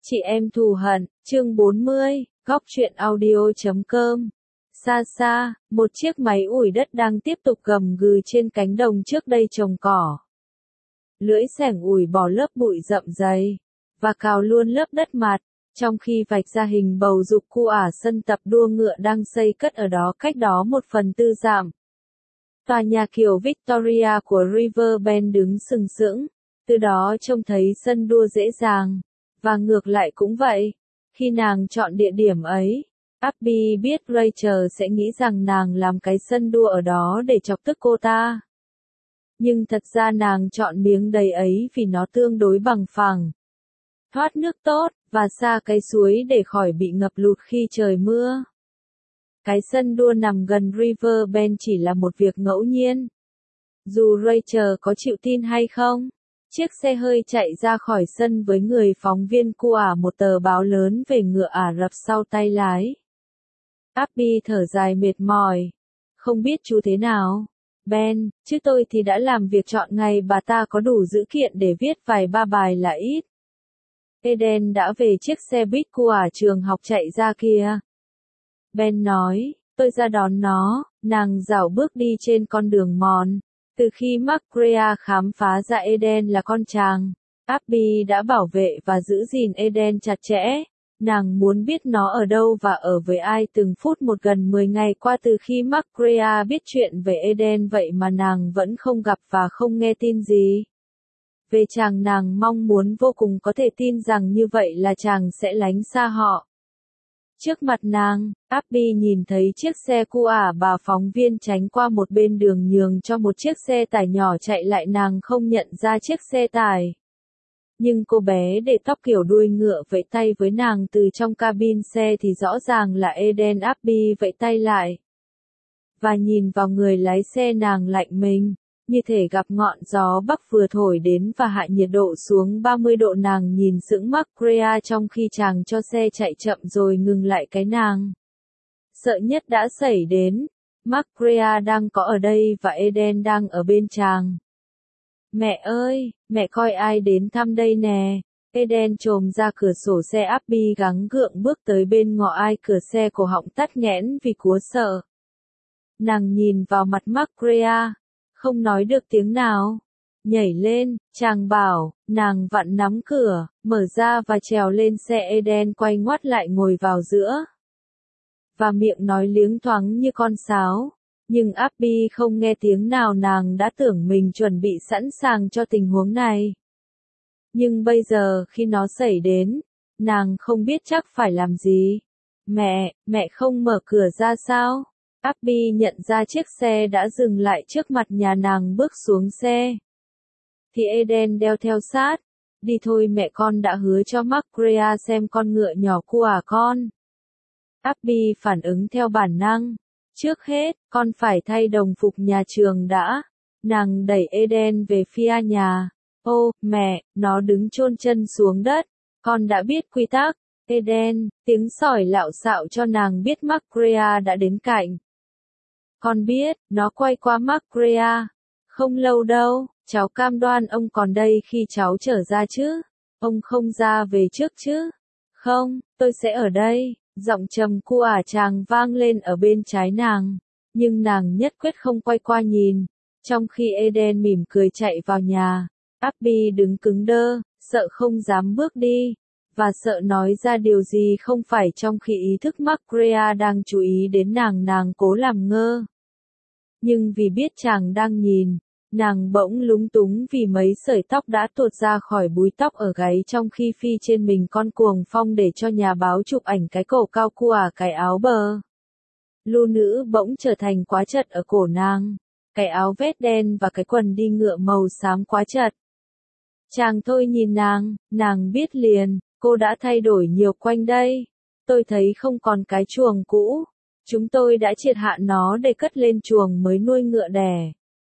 Chị em thù hận, chương 40, góc truyện audio.com. Xa xa, một chiếc máy ủi đất đang tiếp tục gầm gừ trên cánh đồng trước đây trồng cỏ. Lưỡi xẻng ủi bỏ lớp bụi rậm dày, và cào luôn lớp đất mặt, trong khi vạch ra hình bầu dục cu sân tập đua ngựa đang xây cất ở đó cách đó 1/4 dặm. Tòa nhà kiểu Victoria của Riverbend đứng sừng sững, từ đó trông thấy sân đua dễ dàng. Và ngược lại cũng vậy, khi nàng chọn địa điểm ấy, Abby biết Rachel sẽ nghĩ rằng nàng làm cái sân đua ở đó để chọc tức cô ta. Nhưng thật ra nàng chọn miếng đầy ấy vì nó tương đối bằng phẳng, thoát nước tốt, và xa cái suối để khỏi bị ngập lụt khi trời mưa. Cái sân đua nằm gần Riverbend chỉ là một việc ngẫu nhiên. Dù Rachel có chịu tin hay không, chiếc xe hơi chạy ra khỏi sân với người phóng viên một tờ báo lớn về ngựa Ả Rập sau tay lái. Abby thở dài mệt mỏi. Không biết chú thế nào, Ben, chứ tôi thì đã làm việc trọn ngày bà ta có đủ dữ kiện để viết vài ba bài là ít. Eden đã về chiếc xe buýt của trường học chạy ra kia. Ben nói, tôi ra đón nó, nàng dạo bước đi trên con đường mòn. Từ khi McGregor khám phá ra Eden là con chàng, Abby đã bảo vệ và giữ gìn Eden chặt chẽ. Nàng muốn biết nó ở đâu và ở với ai từng phút một. Gần 10 ngày qua từ khi McGregor biết chuyện về Eden vậy mà nàng vẫn không gặp và không nghe tin gì. Về chàng nàng mong muốn vô cùng có thể tin rằng như vậy là chàng sẽ lánh xa họ. Trước mặt nàng, Abby nhìn thấy chiếc xe bà phóng viên tránh qua một bên đường nhường cho một chiếc xe tải nhỏ chạy lại. Nàng không nhận ra chiếc xe tải. Nhưng cô bé để tóc kiểu đuôi ngựa vẫy tay với nàng từ trong cabin xe thì rõ ràng là Eden. Abby vẫy tay lại. Và nhìn vào người lái xe nàng lạnh mình, như thể gặp ngọn gió bắc vừa thổi đến và hạ nhiệt độ xuống 30 độ. Nàng nhìn sững McGregor trong khi chàng cho xe chạy chậm rồi ngừng lại. Cái nàng sợ nhất đã xảy đến. McGregor đang có ở đây và Eden đang ở bên chàng. Mẹ ơi, mẹ coi ai đến thăm đây nè. Eden chồm ra cửa sổ xe. Abby gắng gượng bước tới bên ngõ ai cửa xe, cổ họng tắc nghẽn vì cúa sợ. Nàng nhìn vào mặt McGregor, không nói được tiếng nào. Nhảy lên, chàng bảo. Nàng vặn nắm cửa, mở ra và trèo lên xe. Eden quay ngoắt lại ngồi vào giữa. Và miệng nói liếng thoáng như con sáo. Nhưng Abby không nghe tiếng nào. Nàng đã tưởng mình chuẩn bị sẵn sàng cho tình huống này. Nhưng bây giờ khi nó xảy đến, nàng không biết chắc phải làm gì. Mẹ không mở cửa ra sao? Abby nhận ra chiếc xe đã dừng lại trước mặt nhà. Nàng bước xuống xe. Thì Eden đeo theo sát. Đi thôi mẹ, con đã hứa cho McGregor xem con ngựa nhỏ của con. Abby phản ứng theo bản năng. Trước hết, con phải thay đồng phục nhà trường đã. Nàng đẩy Eden về phía nhà. Ô, mẹ, nó đứng chôn chân xuống đất. Con đã biết quy tắc. Eden, tiếng sỏi lạo xạo cho nàng biết McGregor đã đến cạnh. Con biết, nó quay qua McGregor. Không lâu đâu, cháu cam đoan ông còn đây khi cháu trở ra chứ. Ông không ra về trước chứ. Không, tôi sẽ ở đây. Giọng trầm của chàng vang lên ở bên trái nàng. Nhưng nàng nhất quyết không quay qua nhìn. Trong khi Eden mỉm cười chạy vào nhà, Abby đứng cứng đơ, sợ không dám bước đi. Và sợ nói ra điều gì không phải. Trong khi ý thức McGregor đang chú ý đến nàng cố làm ngơ. Nhưng vì biết chàng đang nhìn, nàng bỗng lúng túng vì mấy sợi tóc đã tuột ra khỏi búi tóc ở gáy trong khi phi trên mình con cuồng phong để cho nhà báo chụp ảnh cái cổ cao của cái áo bờ lưu nữ bỗng trở thành quá chật ở cổ nàng, cái áo vest đen và cái quần đi ngựa màu xám quá chật. Chàng thôi nhìn nàng biết liền, cô đã thay đổi nhiều quanh đây. Tôi thấy không còn cái chuồng cũ. Chúng tôi đã triệt hạ nó để cất lên chuồng mới nuôi ngựa đẻ.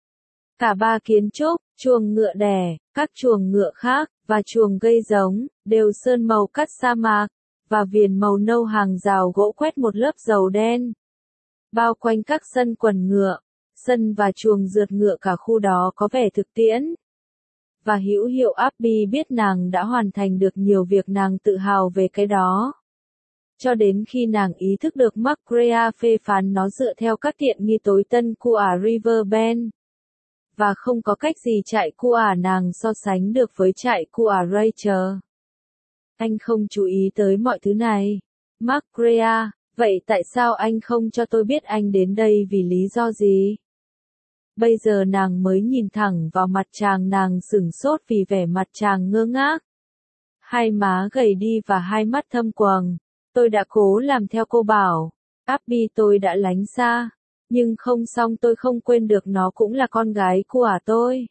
Cả ba kiến trúc, chuồng ngựa đẻ, các chuồng ngựa khác, và chuồng gây giống, đều sơn màu cắt sa mạc, và viền màu nâu. Hàng rào gỗ quét một lớp dầu đen. Bao quanh các sân quần ngựa, sân và chuồng rượt ngựa, cả khu đó có vẻ thực tiễn. Và hữu hiệu Abby biết nàng đã hoàn thành được nhiều việc nàng tự hào về cái đó. Cho đến khi nàng ý thức được McGregor phê phán nó dựa theo các tiện nghi tối tân của Riverbend. Và không có cách gì trại của nàng so sánh được với trại của Rachel. Anh không chú ý tới mọi thứ này. McGregor, vậy tại sao anh không cho tôi biết anh đến đây vì lý do gì? Bây giờ nàng mới nhìn thẳng vào mặt chàng, nàng sửng sốt vì vẻ mặt chàng ngơ ngác. Hai má gầy đi và hai mắt thâm quầng. Tôi đã cố làm theo cô bảo. Abby, tôi đã lánh xa. Nhưng không xong, tôi không quên được nó cũng là con gái của tôi.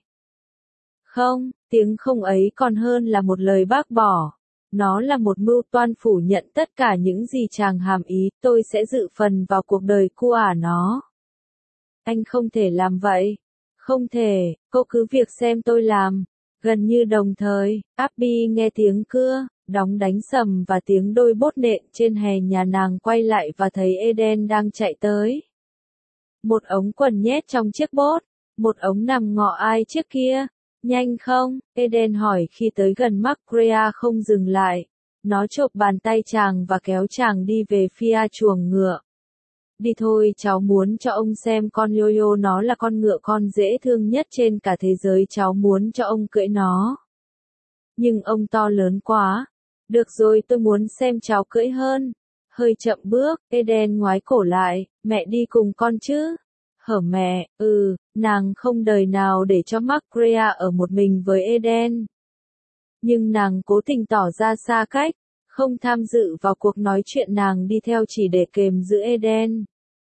Không, tiếng không ấy còn hơn là một lời bác bỏ. Nó là một mưu toan phủ nhận tất cả những gì chàng hàm ý, tôi sẽ dự phần vào cuộc đời của nó. Anh không thể làm vậy. Không thể, cô cứ việc xem tôi làm. Gần như đồng thời, Abby nghe tiếng cưa, đóng đánh sầm và tiếng đôi bốt nện trên hè nhà nàng quay lại và thấy Eden đang chạy tới. Một ống quần nhét trong chiếc bốt, một ống nằm ngọ ai trước kia. Nhanh không? Eden hỏi khi tới gần McGregor không dừng lại. Nó chộp bàn tay chàng và kéo chàng đi về phía chuồng ngựa. Đi thôi, cháu muốn cho ông xem con Yo-Yo, nó là con ngựa con dễ thương nhất trên cả thế giới, cháu muốn cho ông cưỡi nó. Nhưng ông to lớn quá. Được rồi, tôi muốn xem cháu cưỡi hơn. Hơi chậm bước, Eden ngoái cổ lại, mẹ đi cùng con chứ? Hở mẹ, nàng không đời nào để cho McGregor ở một mình với Eden. Nhưng nàng cố tình tỏ ra xa cách, không tham dự vào cuộc nói chuyện, nàng đi theo chỉ để kềm giữ Eden.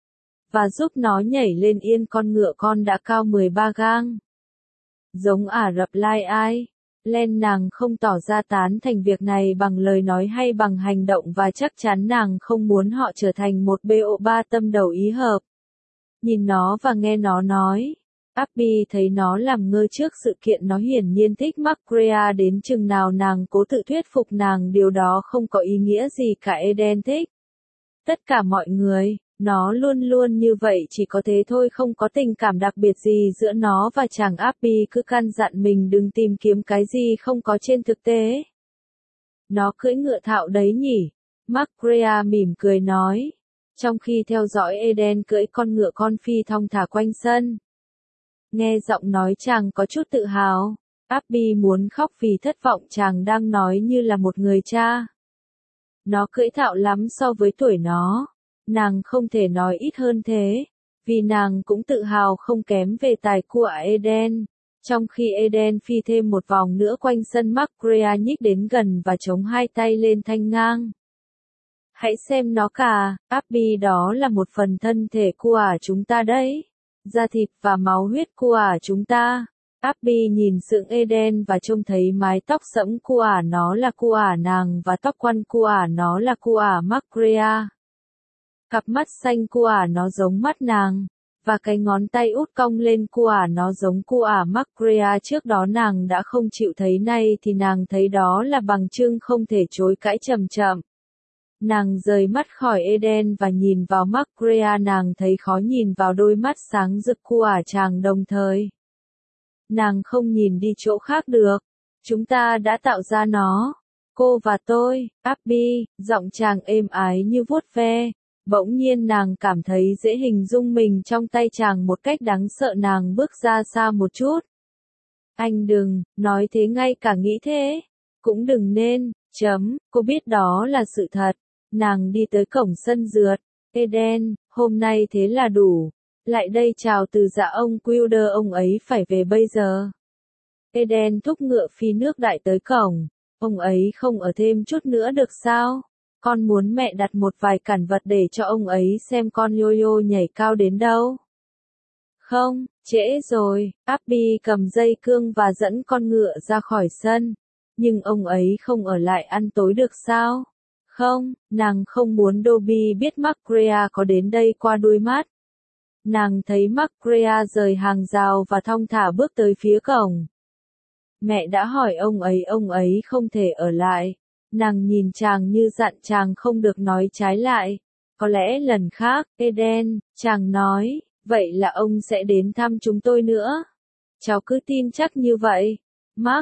Và giúp nó nhảy lên yên con ngựa con đã cao 13 gang. Giống Ả Rập Lai Ai. Len, nàng không tỏ ra tán thành việc này bằng lời nói hay bằng hành động, và chắc chắn nàng không muốn họ trở thành một BO3 tâm đầu ý hợp. Nhìn nó và nghe nó nói. Abby thấy nó làm ngơ trước sự kiện, nó hiển nhiên thích McGregor đến chừng nào nàng cố tự thuyết phục nàng điều đó không có ý nghĩa gì cả. Eden thích tất cả mọi người, nó luôn luôn như vậy, chỉ có thế thôi, không có tình cảm đặc biệt gì giữa nó và chàng. Abby cứ căn dặn mình đừng tìm kiếm cái gì không có trên thực tế. Nó cưỡi ngựa thạo đấy nhỉ? McGregor mỉm cười nói, trong khi theo dõi Eden cưỡi con ngựa con phi thong thả quanh sân. Nghe giọng nói chàng có chút tự hào, Abby muốn khóc vì thất vọng, chàng đang nói như là một người cha. Nó cưỡi thạo lắm so với tuổi nó. Nàng không thể nói ít hơn thế, vì nàng cũng tự hào không kém về tài của Eden. Trong khi Eden phi thêm một vòng nữa quanh sân, McGregor nhích đến gần và chống hai tay lên thanh ngang. Hãy xem nó cả, Abby, đó là một phần thân thể của chúng ta đấy. Da thịt và máu huyết của chúng ta. Abby nhìn sững Eden và trông thấy mái tóc sẫm của nó là của nàng và tóc quăn của nó là của McGregor. Cặp mắt xanh của nó giống mắt nàng, và cái ngón tay út cong lên của nó giống của McGregor. Trước đó nàng đã không chịu thấy, nay thì nàng thấy đó là bằng chứng không thể chối cãi. Chậm chậm, nàng rời mắt khỏi Eden và nhìn vào McGregor, nàng thấy khó nhìn vào đôi mắt sáng rực của chàng, đồng thời nàng không nhìn đi chỗ khác được. Chúng ta đã tạo ra nó, cô và tôi. Abby, giọng chàng êm ái như vuốt ve. Bỗng nhiên nàng cảm thấy dễ hình dung mình trong tay chàng một cách đáng sợ, nàng bước ra xa một chút. Anh đừng nói thế, ngay cả nghĩ thế cũng đừng nên. Cô biết đó là sự thật. Nàng đi tới cổng sân rượt. Eden, hôm nay thế là đủ. Lại đây chào từ dạ ông Wilder, ông ấy phải về bây giờ. Eden thúc ngựa phi nước đại tới cổng. Ông ấy không ở thêm chút nữa được sao? Con muốn mẹ đặt một vài cản vật để cho ông ấy xem con Yo-Yo nhảy cao đến đâu. Không, trễ rồi. Abby cầm dây cương và dẫn con ngựa ra khỏi sân. Nhưng ông ấy không ở lại ăn tối được sao? Không, nàng không muốn Dobby biết McGregor có đến đây qua đuôi mắt. Nàng thấy McGregor rời hàng rào và thong thả bước tới phía cổng. Mẹ đã hỏi ông ấy không thể ở lại. Nàng nhìn chàng như dặn chàng không được nói trái lại. Có lẽ lần khác, Eden, chàng nói, vậy là ông sẽ đến thăm chúng tôi nữa. Cháu cứ tin chắc như vậy. Mark,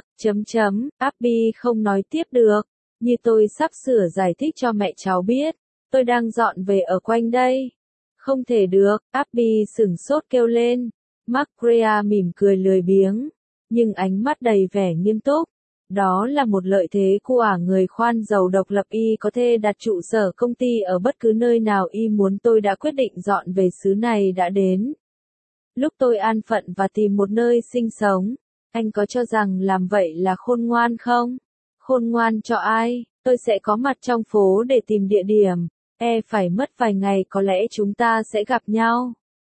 Abby không nói tiếp được. Như tôi sắp sửa giải thích cho mẹ cháu biết. Tôi đang dọn về ở quanh đây. Không thể được, Abby sửng sốt kêu lên. Mark Grea mỉm cười lười biếng, nhưng ánh mắt đầy vẻ nghiêm túc. Đó là một lợi thế của người khoan dầu độc lập, y có thể đặt trụ sở công ty ở bất cứ nơi nào y muốn. Tôi đã quyết định dọn về xứ này đã đến lúc tôi an phận và tìm một nơi sinh sống. Anh có cho rằng làm vậy là khôn ngoan không? Khôn ngoan cho ai? Tôi sẽ có mặt trong phố để tìm địa điểm. Phải mất vài ngày, có lẽ chúng ta sẽ gặp nhau.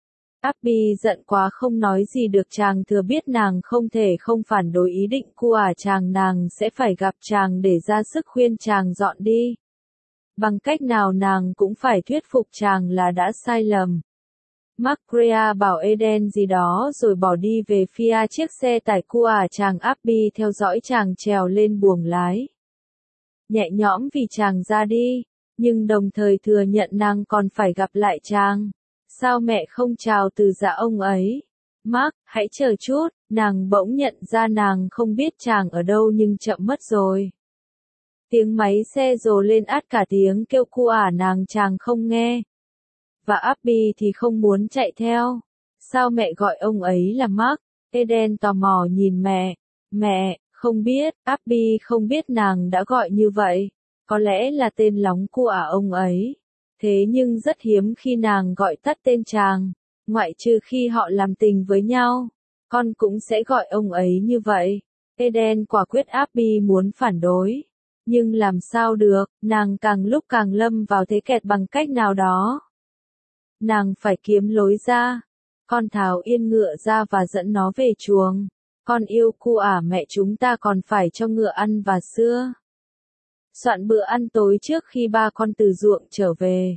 Abby giận quá không nói gì được. Chàng thừa biết nàng không thể không phản đối ý định của chàng. Nàng sẽ phải gặp chàng để ra sức khuyên chàng dọn đi. Bằng cách nào nàng cũng phải thuyết phục chàng là đã sai lầm. Mark Grea bảo Eden gì đó rồi bỏ đi về phía chiếc xe tải của chàng. Abby theo dõi chàng trèo lên buồng lái. Nhẹ nhõm vì chàng ra đi, nhưng đồng thời thừa nhận nàng còn phải gặp lại chàng. Sao mẹ không chào từ giã ông ấy? Mark, hãy chờ chút. Nàng bỗng nhận ra nàng không biết chàng ở đâu, nhưng chậm mất rồi. Tiếng máy xe rồ lên át cả tiếng kêu của nàng chàng không nghe. Và Abby thì không muốn chạy theo. Sao mẹ gọi ông ấy là Mark? Eden tò mò nhìn mẹ. Mẹ, không biết. Abby không biết nàng đã gọi như vậy. Có lẽ là tên lóng của ông ấy. Thế nhưng rất hiếm khi nàng gọi tắt tên chàng. Ngoại trừ khi họ làm tình với nhau. Con cũng sẽ gọi ông ấy như vậy. Eden quả quyết. Abby muốn phản đối. Nhưng làm sao được, nàng càng lúc càng lâm vào thế kẹt bằng cách nào đó. Nàng phải kiếm lối ra. Con tháo yên ngựa ra và dẫn nó về chuồng. Con yêu của mẹ, chúng ta còn phải cho ngựa ăn và sữa. Soạn bữa ăn tối trước khi ba con từ ruộng trở về.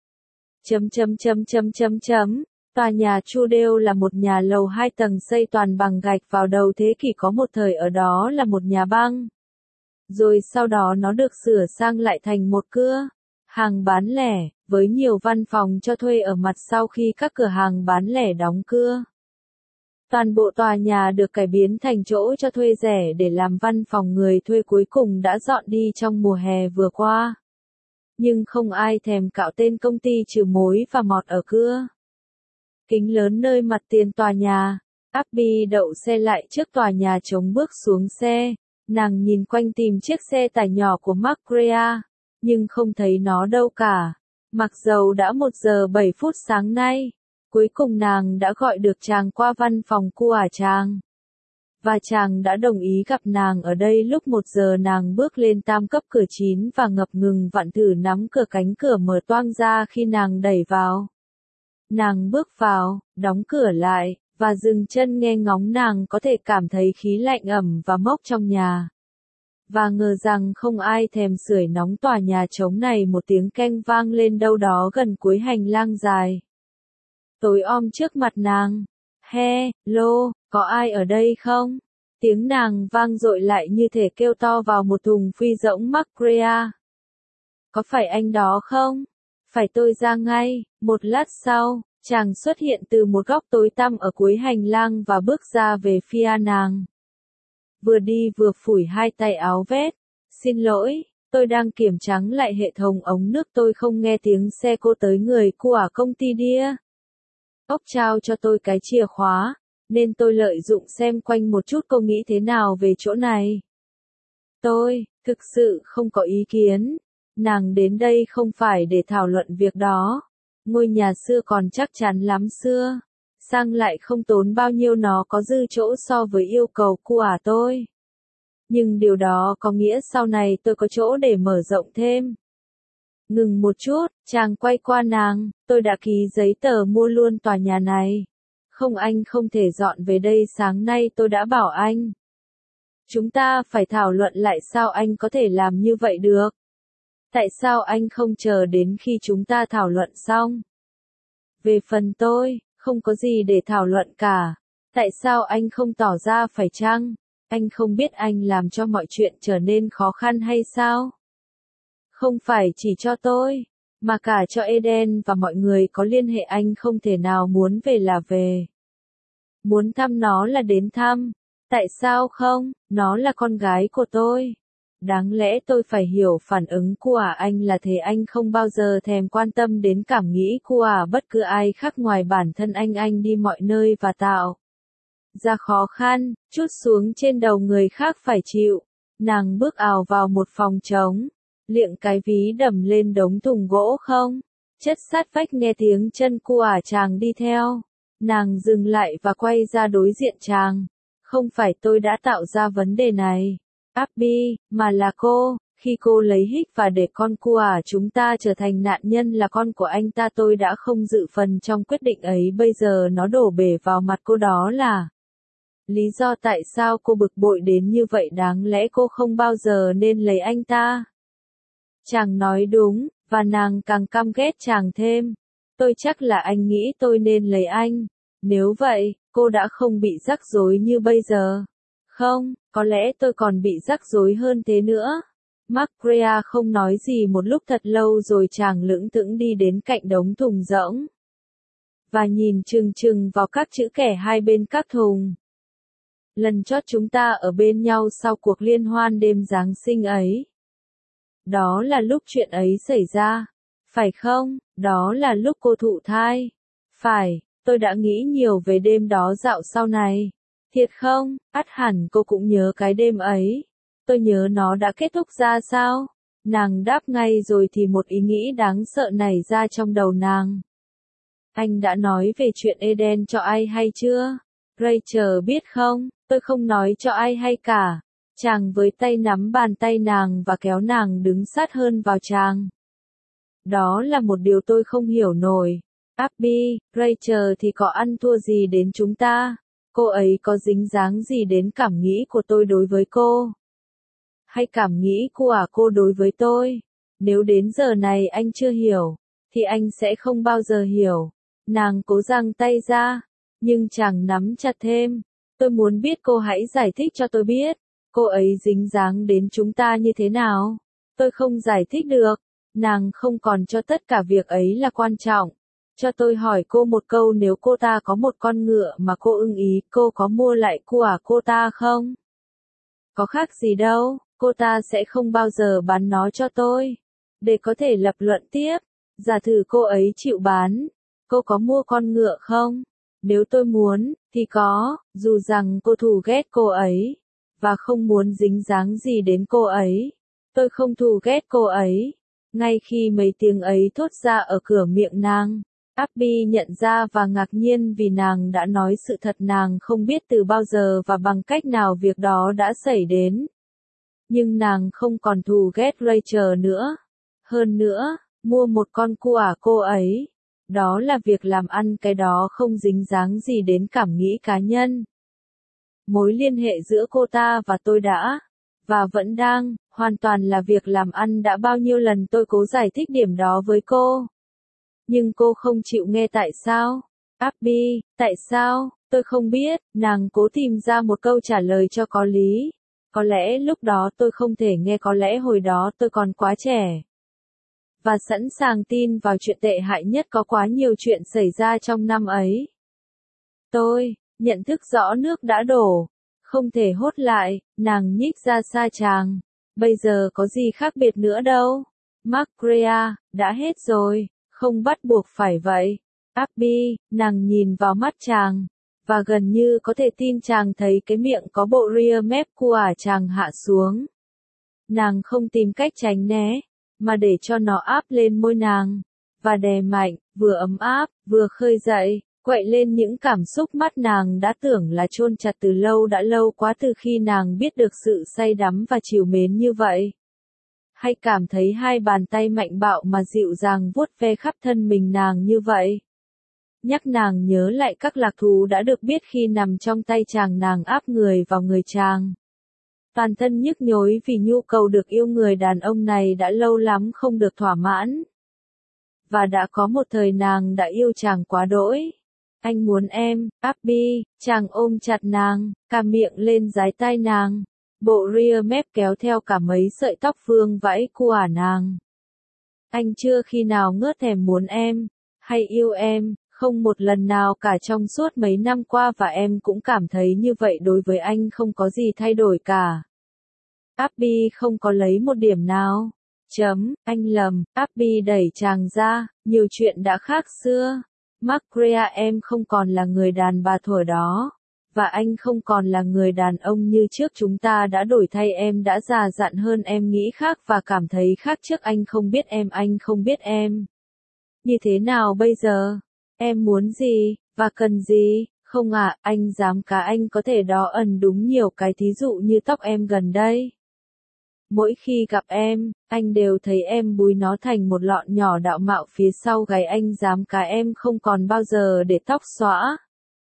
Tòa nhà Trudell là một nhà lầu 2 tầng xây toàn bằng gạch. Vào đầu thế kỷ có một thời ở đó là một nhà băng. Rồi sau đó nó được sửa sang lại thành một cửa hàng bán lẻ, với nhiều văn phòng cho thuê ở mặt sau khi các cửa hàng bán lẻ đóng cửa. Toàn bộ tòa nhà được cải biến thành chỗ cho thuê rẻ để làm văn phòng. Người thuê cuối cùng đã dọn đi trong mùa hè vừa qua. Nhưng không ai thèm cạo tên công ty trừ mối và mọt ở cửa kính lớn nơi mặt tiền tòa nhà. Abby đậu xe lại trước tòa nhà, chống bước xuống xe. Nàng nhìn quanh tìm chiếc xe tải nhỏ của Mark Grea, nhưng không thấy nó đâu cả. Mặc dầu đã 1 giờ 7 phút sáng nay, cuối cùng nàng đã gọi được chàng qua văn phòng của chàng. Và chàng đã đồng ý gặp nàng ở đây lúc 1 giờ. Nàng bước lên tam cấp cửa 9 và ngập ngừng vặn thử nắm cửa. Cánh cửa mở toang ra khi nàng đẩy vào. Nàng bước vào, đóng cửa lại, và dừng chân nghe ngóng. Nàng có thể cảm thấy khí lạnh ẩm và mốc trong nhà. Và ngờ rằng không ai thèm sưởi nóng tòa nhà trống này. Một tiếng keng vang lên đâu đó gần cuối hành lang dài. Tối om trước mặt nàng. Hello, có ai ở đây không? Tiếng nàng vang dội lại như thể kêu to vào một thùng phi rỗng. Mark Grea. Có phải anh đó không? Phải, tôi ra ngay. Một lát sau, chàng xuất hiện từ một góc tối tăm ở cuối hành lang và bước ra về phía nàng. Vừa đi vừa phủi hai tay áo vét. Xin lỗi, tôi đang kiểm trắng lại hệ thống ống nước. Tôi không nghe tiếng xe cô tới. Người của công ty Đia ốc trao cho tôi cái chìa khóa, nên tôi lợi dụng xem quanh một chút. Cô nghĩ thế nào về chỗ này? Tôi thực sự không có ý kiến. Nàng đến đây không phải để thảo luận việc đó. Ngôi nhà xưa còn chắc chắn lắm, xưa sang lại không tốn bao nhiêu. Nó có dư chỗ so với yêu cầu của tôi. Nhưng điều đó có nghĩa sau này tôi có chỗ để mở rộng thêm. Ngừng một chút, chàng quay qua nàng. Tôi đã ký giấy tờ mua luôn tòa nhà này. Không, anh không thể dọn về đây sáng nay. Tôi đã bảo anh. Chúng ta phải thảo luận lại. Sao anh có thể làm như vậy được? Tại sao anh không chờ đến khi chúng ta thảo luận xong? Về phần tôi, không có gì để thảo luận cả. Tại sao anh không tỏ ra phải chăng? Anh không biết anh làm cho mọi chuyện trở nên khó khăn hay sao? Không phải chỉ cho tôi, mà cả cho Eden và mọi người có liên hệ. Anh không thể nào muốn về là về. Muốn thăm nó là đến thăm. Tại sao không? Nó là con gái của tôi. Đáng lẽ tôi phải hiểu phản ứng của anh là thế, anh không bao giờ thèm quan tâm đến cảm nghĩ của bất cứ ai khác ngoài bản thân anh đi mọi nơi và tạo ra khó khăn, trút xuống trên đầu người khác phải chịu. Nàng bước ào vào một phòng trống, liệng cái ví đầm lên đống thùng gỗ không, chất sát vách nghe tiếng chân của chàng đi theo. Nàng dừng lại và quay ra đối diện chàng. Không phải tôi đã tạo ra vấn đề này, Abby, mà là cô. Khi cô lấy Hích và để con của chúng ta trở thành nạn nhân là con của anh ta, tôi đã không dự phần trong quyết định ấy. Bây giờ nó đổ bể vào mặt cô, đó là lý do tại sao cô bực bội đến như vậy. Đáng lẽ cô không bao giờ nên lấy anh ta. Chàng nói đúng, và nàng càng căm ghét chàng thêm. Tôi chắc là anh nghĩ tôi nên lấy anh. Nếu vậy, cô đã không bị rắc rối như bây giờ. Không, có lẽ tôi còn bị rắc rối hơn thế nữa. Macrea không nói gì một lúc thật lâu rồi chàng lững thững đi đến cạnh đống thùng rỗng. Và nhìn chừng chừng vào các chữ kẻ hai bên các thùng. Lần chót chúng ta ở bên nhau sau cuộc liên hoan đêm Giáng sinh ấy. Đó là lúc chuyện ấy xảy ra. Phải không? Đó là lúc cô thụ thai. Phải, tôi đã nghĩ nhiều về đêm đó dạo sau này. Thiệt không? Ắt hẳn cô cũng nhớ cái đêm ấy. Tôi nhớ nó đã kết thúc ra sao? Nàng đáp ngay rồi thì một ý nghĩ đáng sợ nảy ra trong đầu nàng. Anh đã nói về chuyện Eden cho ai hay chưa? Rachel biết không? Tôi không nói cho ai hay cả. Chàng với tay nắm bàn tay nàng và kéo nàng đứng sát hơn vào chàng. Đó là một điều tôi không hiểu nổi. Abby, Rachel thì có ăn thua gì đến chúng ta? Cô ấy có dính dáng gì đến cảm nghĩ của tôi đối với cô? Hay cảm nghĩ của cô đối với tôi? Nếu đến giờ này anh chưa hiểu, thì anh sẽ không bao giờ hiểu. Nàng cố giang tay ra, nhưng chàng nắm chặt thêm. Tôi muốn biết, cô hãy giải thích cho tôi biết. Cô ấy dính dáng đến chúng ta như thế nào? Tôi không giải thích được. Nàng không còn cho tất cả việc ấy là quan trọng. Cho tôi hỏi cô một câu, nếu cô ta có một con ngựa mà cô ưng ý, cô có mua lại của cô ta không? Có khác gì đâu, cô ta sẽ không bao giờ bán nó cho tôi. Để có thể lập luận tiếp, giả thử cô ấy chịu bán, cô có mua con ngựa không? Nếu tôi muốn, thì có, dù rằng cô thù ghét cô ấy, và không muốn dính dáng gì đến cô ấy. Tôi không thù ghét cô ấy. Ngay khi mấy tiếng ấy thốt ra ở cửa miệng nàng, Abby nhận ra và ngạc nhiên vì nàng đã nói sự thật. Nàng không biết từ bao giờ và bằng cách nào việc đó đã xảy đến. Nhưng nàng không còn thù ghét Rachel nữa. Hơn nữa, mua một con của cô ấy. Đó là việc làm ăn, cái đó không dính dáng gì đến cảm nghĩ cá nhân. Mối liên hệ giữa cô ta và tôi đã, và vẫn đang, hoàn toàn là việc làm ăn. Đã bao nhiêu lần tôi cố giải thích điểm đó với cô. Nhưng cô không chịu nghe. Tại sao? Abby, tại sao? Tôi không biết. Nàng cố tìm ra một câu trả lời cho có lý. Có lẽ lúc đó tôi không thể nghe, có lẽ hồi đó tôi còn quá trẻ. Và sẵn sàng tin vào chuyện tệ hại nhất. Có quá nhiều chuyện xảy ra trong năm ấy. Tôi nhận thức rõ nước đã đổ, không thể hốt lại. Nàng nhích ra xa chàng. Bây giờ có gì khác biệt nữa đâu. Macrea, đã hết rồi. Không bắt buộc phải vậy. Abby, nàng nhìn vào mắt chàng, và gần như có thể tin chàng thấy cái miệng có bộ ria mép của chàng hạ xuống. Nàng không tìm cách tránh né, mà để cho nó áp lên môi nàng, và đè mạnh, vừa ấm áp, vừa khơi dậy, quậy lên những cảm xúc mắt nàng đã tưởng là chôn chặt từ lâu, đã lâu quá, từ khi nàng biết được sự say đắm và trìu mến như vậy. Hay cảm thấy hai bàn tay mạnh bạo mà dịu dàng vuốt ve khắp thân mình nàng như vậy. Nhắc nàng nhớ lại các lạc thú đã được biết khi nằm trong tay chàng. Nàng áp người vào người chàng. Toàn thân nhức nhối vì nhu cầu được yêu người đàn ông này đã lâu lắm không được thỏa mãn. Và đã có một thời nàng đã yêu chàng quá đỗi. Anh muốn em, Abby. Chàng ôm chặt nàng, cà miệng lên dái tai nàng. Bộ ria mép kéo theo cả mấy sợi tóc vương vãi của nàng. Anh chưa khi nào ngớt thèm muốn em, hay yêu em, Không một lần nào cả trong suốt mấy năm qua và em cũng cảm thấy như vậy đối với anh không có gì thay đổi cả. Abby không có lấy một điểm nào. Anh lầm, Abby đẩy chàng ra, nhiều chuyện đã khác xưa. Maria em không còn là người đàn bà thuở đó. Và anh không còn là người đàn ông như trước chúng ta đã đổi thay em đã già dặn hơn em nghĩ khác và cảm thấy khác trước anh không biết em. Như thế nào bây giờ? Em muốn gì, và cần gì? Không à, anh dám cá anh có thể đo ẩn đúng nhiều cái thí dụ như tóc em gần đây. Mỗi khi gặp em, anh đều thấy em búi nó thành một lọn nhỏ đạo mạo phía sau gáy anh dám cá em không còn bao giờ để tóc xõa.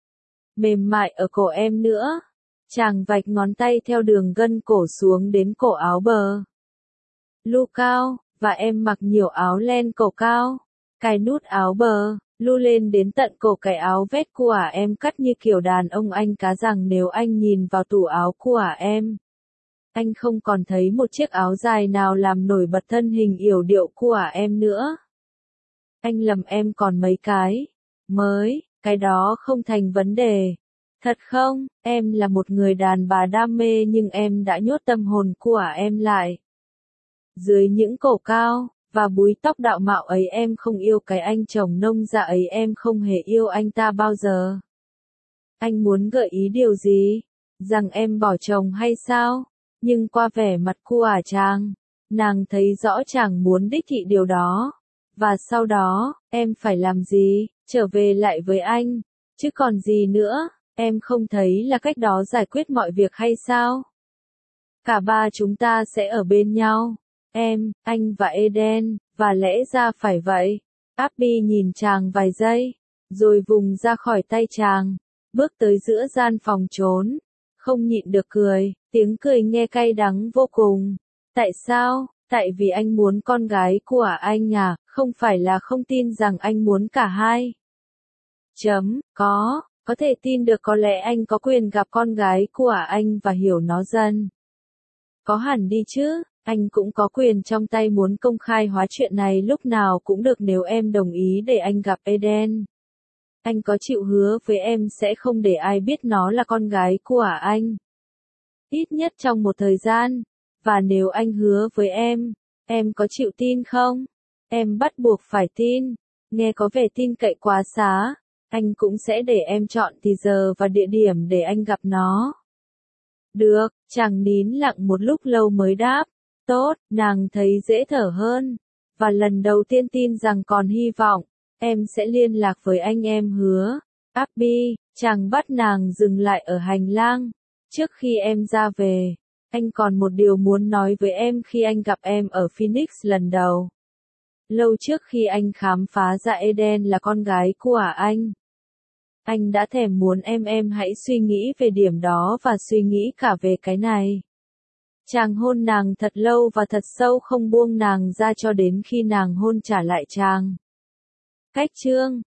Mềm mại ở cổ em nữa. Chàng vạch ngón tay theo đường gân cổ xuống đến cổ áo bờ lu cao, và em mặc nhiều áo len cổ cao. Cài nút áo bờ lu lên đến tận cổ cái áo vest của em cắt như kiểu đàn ông anh cá rằng nếu anh nhìn vào tủ áo của em. Anh không còn thấy một chiếc áo dài nào làm nổi bật thân hình yểu điệu của em nữa. Anh lầm em còn mấy cái. Mới, cái đó không thành vấn đề. Thật không, em là một người đàn bà đam mê nhưng em đã nhốt tâm hồn của em lại. Dưới những cổ cao, và búi tóc đạo mạo ấy em không yêu cái anh chồng nông dạ ấy em không hề yêu anh ta bao giờ. Anh muốn gợi ý điều gì? Rằng em bỏ chồng hay sao? Nhưng qua vẻ mặt của chàng, nàng thấy rõ chàng muốn đích thị điều đó. Và sau đó, em phải làm gì? Trở về lại với anh. Chứ còn gì nữa, em không thấy là cách đó giải quyết mọi việc hay sao? Cả ba chúng ta sẽ ở bên nhau. Em, anh và Eden, và lẽ ra phải vậy. Abby nhìn chàng vài giây, rồi vùng ra khỏi tay chàng, bước tới giữa gian phòng trốn. Không nhịn được cười, tiếng cười nghe cay đắng vô cùng. Tại sao? Tại vì anh muốn con gái của anh à, không phải là không tin rằng anh muốn cả hai. Có thể tin được có lẽ anh có quyền gặp con gái của anh và hiểu nó dần. Có hẳn đi chứ, anh cũng có quyền trong tay muốn công khai hóa chuyện này lúc nào cũng được nếu em đồng ý để anh gặp Eden. Anh có chịu hứa với em sẽ không để ai biết nó là con gái của anh. Ít nhất trong một thời gian. Và nếu anh hứa với em có chịu tin không? Em bắt buộc phải tin. Nghe có vẻ tin cậy quá xá. Anh cũng sẽ để em chọn thì giờ và địa điểm để anh gặp nó. Được, chàng nín lặng một lúc lâu mới đáp. Tốt, nàng thấy dễ thở hơn. Và lần đầu tiên tin rằng còn hy vọng. Em sẽ liên lạc với anh em hứa. Abby, chàng bắt nàng dừng lại ở hành lang. Trước khi em ra về, anh còn một điều muốn nói với em khi anh gặp em ở Phoenix lần đầu. Lâu trước khi anh khám phá ra Eden là con gái của anh đã thèm muốn em hãy suy nghĩ về điểm đó và suy nghĩ cả về cái này. Chàng hôn nàng thật lâu và thật sâu không buông nàng ra cho đến khi nàng hôn trả lại chàng. Cách chương